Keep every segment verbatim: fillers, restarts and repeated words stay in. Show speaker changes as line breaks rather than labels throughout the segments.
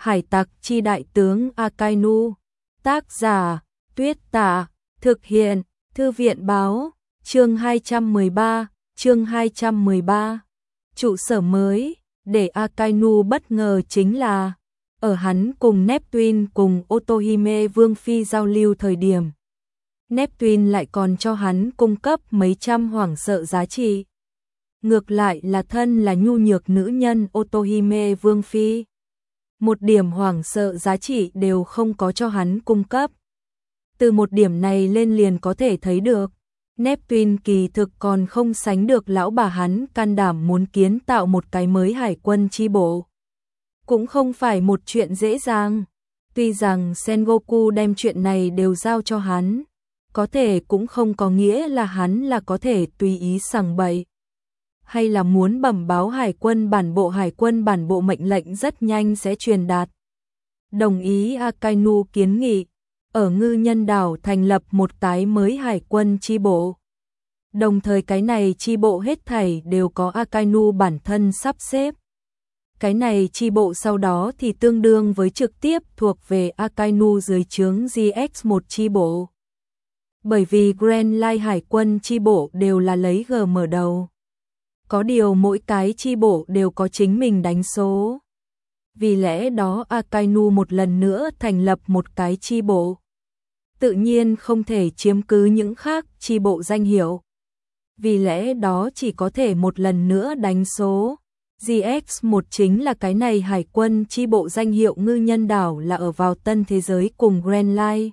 Hải tặc chi đại tướng Akainu. Tác giả, Tuyết Tả. Thực hiện, Thư viện báo. Chương hai trăm mười ba, chương hai trăm mười ba. Trụ sở mới, để Akainu bất ngờ chính là, ở hắn cùng Neptune cùng Otohime Vương Phi giao lưu thời điểm, Neptune lại còn cho hắn cung cấp mấy trăm hoảng sợ giá trị. Ngược lại là thân là nhu nhược nữ nhân Otohime Vương Phi, một điểm hoảng sợ giá trị đều không có cho hắn cung cấp. Từ một điểm này lên liền có thể thấy được, Neptune kỳ thực còn không sánh được lão bà hắn can đảm muốn kiến tạo một cái mới hải quân chi bộ. Cũng không phải một chuyện dễ dàng, tuy rằng Sengoku đem chuyện này đều giao cho hắn, có thể cũng không có nghĩa là hắn là có thể tùy ý sằng bậy. Hay là muốn bẩm báo hải quân bản bộ hải quân bản bộ mệnh lệnh rất nhanh sẽ truyền đạt. Đồng ý Akainu kiến nghị, ở Ngư Nhân đảo thành lập một cái mới hải quân chi bộ. Đồng thời cái này chi bộ hết thảy đều có Akainu bản thân sắp xếp. Cái này chi bộ sau đó thì tương đương với trực tiếp thuộc về Akainu dưới trướng giê ích một chi bộ. Bởi vì Grand Line hải quân chi bộ đều là lấy G mở đầu. Có điều mỗi cái chi bộ đều có chính mình đánh số. Vì lẽ đó Akainu một lần nữa thành lập một cái chi bộ. Tự nhiên không thể chiếm cứ những khác chi bộ danh hiệu. Vì lẽ đó chỉ có thể một lần nữa đánh số. giê ích một chính là cái này hải quân chi bộ danh hiệu Ngư Nhân đảo là ở vào tân thế giới cùng Grand Line.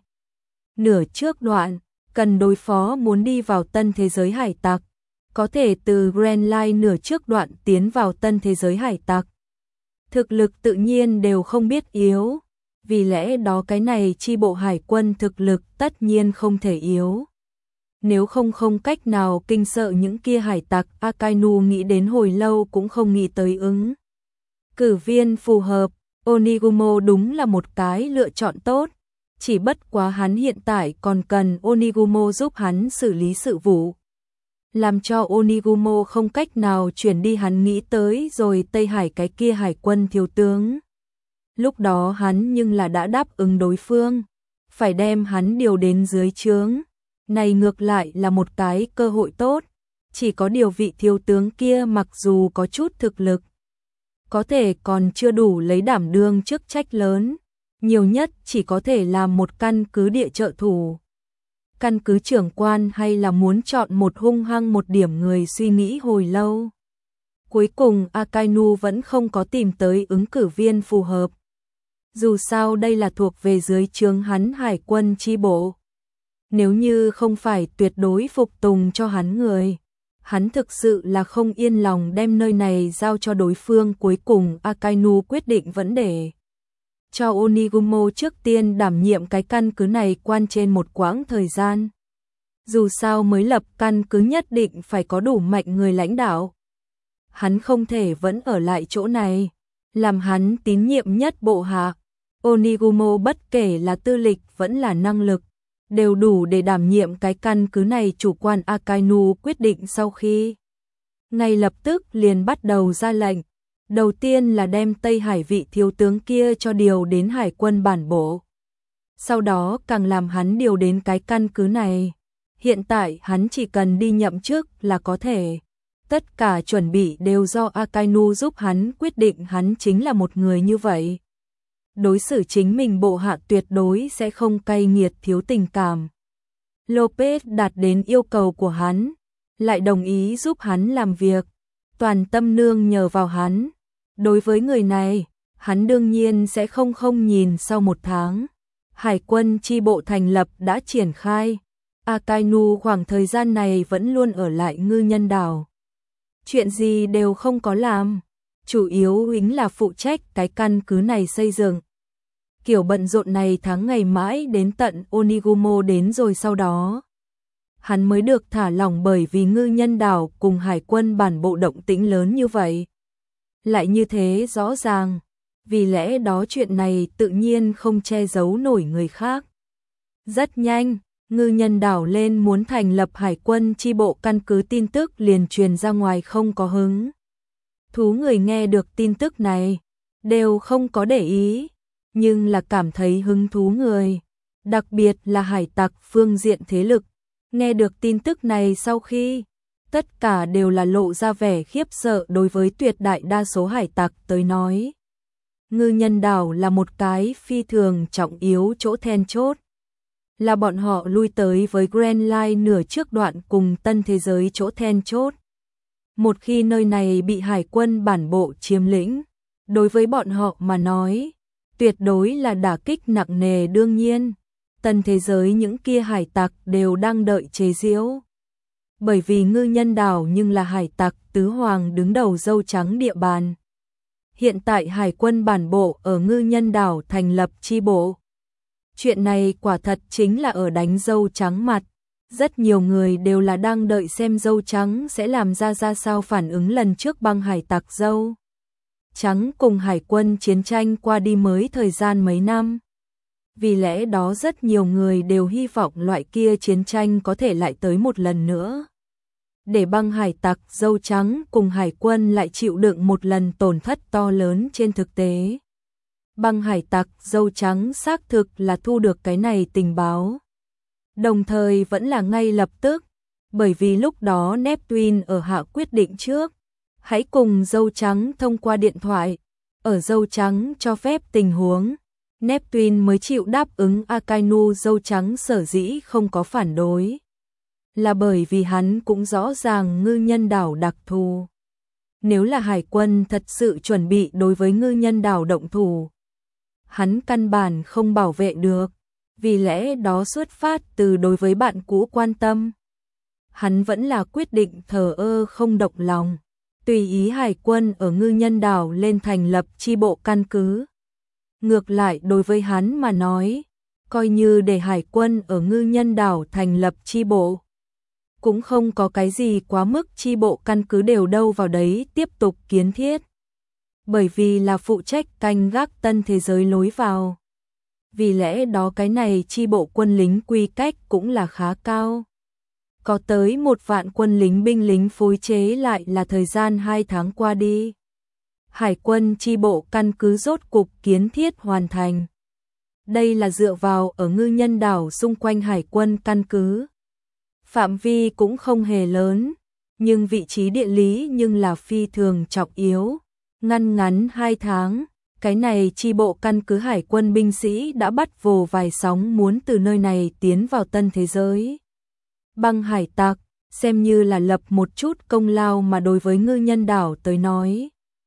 Nửa trước đoạn, cần đối phó muốn đi vào tân thế giới hải tặc. Có thể từ Grand Line nửa trước đoạn tiến vào tân thế giới hải tặc. Thực lực tự nhiên đều không biết yếu. Vì lẽ đó cái này chi bộ hải quân thực lực tất nhiên không thể yếu. Nếu không không cách nào kinh sợ những kia hải tặc, Akainu nghĩ đến hồi lâu cũng không nghĩ tới ứng. Cử viên phù hợp, Onigumo đúng là một cái lựa chọn tốt. Chỉ bất quá hắn hiện tại còn cần Onigumo giúp hắn xử lý sự vụ. Làm cho Onigumo không cách nào chuyển đi hắn nghĩ tới rồi Tây Hải cái kia hải quân thiếu tướng. Lúc đó hắn nhưng là đã đáp ứng đối phương, phải đem hắn điều đến dưới trướng. Này ngược lại là một cái cơ hội tốt, chỉ có điều vị thiếu tướng kia mặc dù có chút thực lực, có thể còn chưa đủ lấy đảm đương chức trách lớn, nhiều nhất chỉ có thể làm một căn cứ địa trợ thủ. Căn cứ trưởng quan hay là muốn chọn một hung hăng một điểm người suy nghĩ hồi lâu. Cuối cùng Akainu vẫn không có tìm tới ứng cử viên phù hợp. Dù sao đây là thuộc về dưới trướng hắn hải quân chi bộ. Nếu như không phải tuyệt đối phục tùng cho hắn người, hắn thực sự là không yên lòng đem nơi này giao cho đối phương. Cuối cùng Akainu quyết định vẫn để cho Onigumo trước tiên đảm nhiệm cái căn cứ này quan trên một quãng thời gian. Dù sao mới lập căn cứ nhất định phải có đủ mạnh người lãnh đạo. Hắn không thể vẫn ở lại chỗ này, làm hắn tín nhiệm nhất bộ hạ. Onigumo bất kể là tư lịch vẫn là năng lực, đều đủ để đảm nhiệm cái căn cứ này. Chủ quan Akainu quyết định sau khi ngay lập tức liền bắt đầu ra lệnh. Đầu tiên là đem Tây Hải vị thiếu tướng kia cho điều đến hải quân bản bộ. Sau đó càng làm hắn điều đến cái căn cứ này. Hiện tại hắn chỉ cần đi nhậm chức là có thể. Tất cả chuẩn bị đều do Akainu giúp hắn quyết định. Hắn chính là một người như vậy. Đối xử chính mình bộ hạ tuyệt đối sẽ không cay nghiệt thiếu tình cảm. Lopez đạt đến yêu cầu của hắn, lại đồng ý giúp hắn làm việc, toàn tâm nương nhờ vào hắn. Đối với người này, hắn đương nhiên sẽ không không nhìn. Sau một tháng, hải quân chi bộ thành lập đã triển khai. Akainu khoảng thời gian này vẫn luôn ở lại Ngư Nhân đảo. Chuyện gì đều không có làm, chủ yếu chính là phụ trách cái căn cứ này xây dựng. Kiểu bận rộn này tháng ngày mãi đến tận Onigumo đến rồi sau đó, hắn mới được thả lỏng bởi vì Ngư Nhân đảo cùng hải quân bản bộ động tĩnh lớn như vậy. Lại như thế rõ ràng, vì lẽ đó chuyện này tự nhiên không che giấu nổi người khác. Rất nhanh, Ngư Nhân đảo lên muốn thành lập hải quân chi bộ căn cứ tin tức liền truyền ra ngoài không có hứng. Thú người nghe được tin tức này, đều không có để ý, nhưng là cảm thấy hứng thú người, đặc biệt là hải tặc phương diện thế lực. Nghe được tin tức này sau khi, tất cả đều là lộ ra vẻ khiếp sợ đối với tuyệt đại đa số hải tặc tới nói. Ngư nhân đảo là một cái phi thường trọng yếu chỗ then chốt. Là bọn họ lui tới với Grand Line nửa trước đoạn cùng tân thế giới chỗ then chốt. Một khi nơi này bị hải quân bản bộ chiếm lĩnh, đối với bọn họ mà nói, tuyệt đối là đả kích nặng nề đương nhiên. Tân thế giới những kia hải tặc đều đang đợi chế giễu. Bởi vì ngư nhân đảo nhưng là hải tặc tứ hoàng đứng đầu dâu trắng địa bàn. Hiện tại hải quân bản bộ ở ngư nhân đảo thành lập chi bộ. Chuyện này quả thật chính là ở đánh dâu trắng mặt. Rất nhiều người đều là đang đợi xem dâu trắng sẽ làm ra ra sao phản ứng lần trước băng hải tặc dâu trắng cùng hải quân chiến tranh qua đi mới thời gian mấy năm. Vì lẽ đó rất nhiều người đều hy vọng loại kia chiến tranh có thể lại tới một lần nữa. Để băng hải tặc dâu trắng cùng hải quân lại chịu đựng một lần tổn thất to lớn trên thực tế. Băng hải tặc dâu trắng xác thực là thu được cái này tình báo. Đồng thời vẫn là ngay lập tức, bởi vì lúc đó Neptune ở hạ quyết định trước. Hãy cùng dâu trắng thông qua điện thoại, ở dâu trắng cho phép tình huống. Neptune mới chịu đáp ứng Akainu dâu trắng sở dĩ không có phản đối. Là bởi vì hắn cũng rõ ràng ngư nhân đảo đặc thù. Nếu là hải quân thật sự chuẩn bị đối với ngư nhân đảo động thủ, hắn căn bản không bảo vệ được, vì lẽ đó xuất phát từ đối với bạn cũ quan tâm. Hắn vẫn là quyết định thờ ơ không động lòng, tùy ý hải quân ở ngư nhân đảo lên thành lập chi bộ căn cứ. Ngược lại đối với hắn mà nói, coi như để hải quân ở ngư nhân đảo thành lập chi bộ, cũng không có cái gì quá mức, chi bộ căn cứ đều đâu vào đấy tiếp tục kiến thiết. Bởi vì là phụ trách canh gác tân thế giới lối vào. Vì lẽ đó cái này chi bộ quân lính quy cách cũng là khá cao. Có tới một vạn quân lính binh lính phối chế lại là thời gian hai tháng qua đi. Hải quân chi bộ căn cứ rốt cục kiến thiết hoàn thành. Đây là dựa vào ở ngư nhân đảo xung quanh hải quân căn cứ. Phạm vi cũng không hề lớn, nhưng vị trí địa lý nhưng là phi thường trọng yếu. Ngăn ngắn hai tháng, cái này chi bộ căn cứ hải quân binh sĩ đã bắt vồ vài sóng muốn từ nơi này tiến vào tân thế giới. Băng hải tặc, xem như là lập một chút công lao mà đối với ngư nhân đảo tới nói.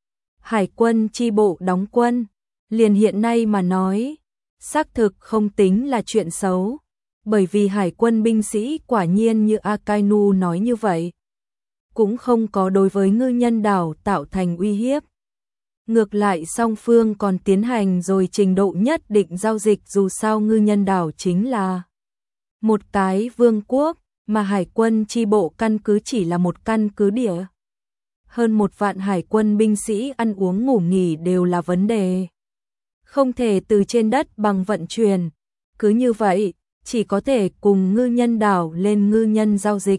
Hải quân chi bộ đóng quân, liền hiện nay mà nói, xác thực không tính là chuyện xấu, bởi vì hải quân binh sĩ quả nhiên như Akainu nói như vậy, cũng không có đối với ngư nhân đảo tạo thành uy hiếp. Ngược lại song phương còn tiến hành rồi trình độ nhất định giao dịch, dù sao ngư nhân đảo chính là một cái vương quốc, mà hải quân chi bộ căn cứ chỉ là một căn cứ địa. Hơn một vạn hải quân binh sĩ ăn uống ngủ nghỉ đều là vấn đề. Không thể từ trên đất bằng vận chuyển. Cứ như vậy, chỉ có thể cùng ngư nhân đảo lên ngư nhân giao dịch.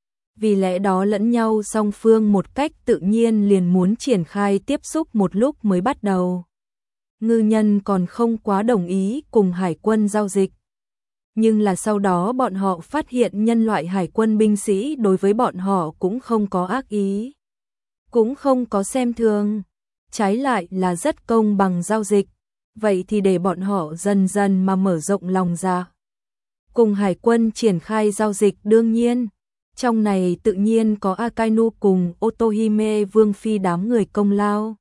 Vì lẽ đó lẫn nhau song phương một cách tự nhiên liền muốn triển khai tiếp xúc một lúc mới bắt đầu. Ngư nhân còn không quá đồng ý cùng hải quân giao dịch. Nhưng là sau đó bọn họ phát hiện nhân loại hải quân binh sĩ đối với bọn họ cũng không có ác ý, cũng không có xem thường, trái lại là rất công bằng giao dịch. Vậy thì để bọn họ dần dần mà mở rộng lòng ra. Cùng hải quân triển khai giao dịch, đương nhiên, trong này tự nhiên có Akainu cùng Otohime Vương Phi đám người công lao.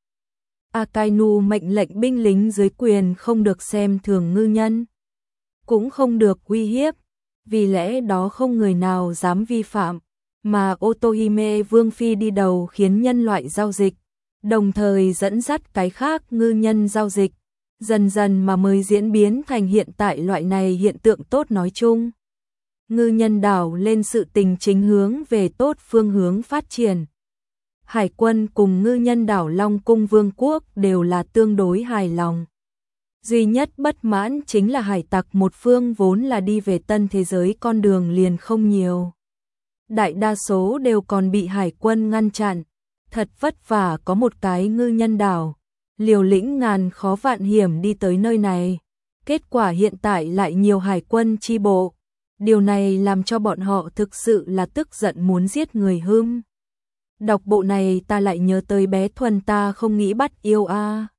Akainu mệnh lệnh binh lính dưới quyền không được xem thường ngư nhân, cũng không được uy hiếp, vì lẽ đó không người nào dám vi phạm, mà Otohime Vương Phi đi đầu khiến nhân loại giao dịch, đồng thời dẫn dắt cái khác ngư nhân giao dịch, dần dần mà mới diễn biến thành hiện tại loại này hiện tượng tốt nói chung. Ngư nhân đảo lên sự tình chính hướng về tốt phương hướng phát triển. Hải quân cùng ngư nhân đảo Long Cung Vương quốc đều là tương đối hài lòng. Duy nhất bất mãn chính là hải tặc một phương vốn là đi về tân thế giới con đường liền không nhiều. Đại đa số đều còn bị hải quân ngăn chặn, thật vất vả có một cái ngư nhân đảo, liều lĩnh ngàn khó vạn hiểm đi tới nơi này. Kết quả hiện tại lại nhiều hải quân chi bộ. Điều này làm cho bọn họ thực sự là tức giận muốn giết người hưng. Đọc bộ này ta lại nhớ tới bé Thuần ta không nghĩ bắt yêu a.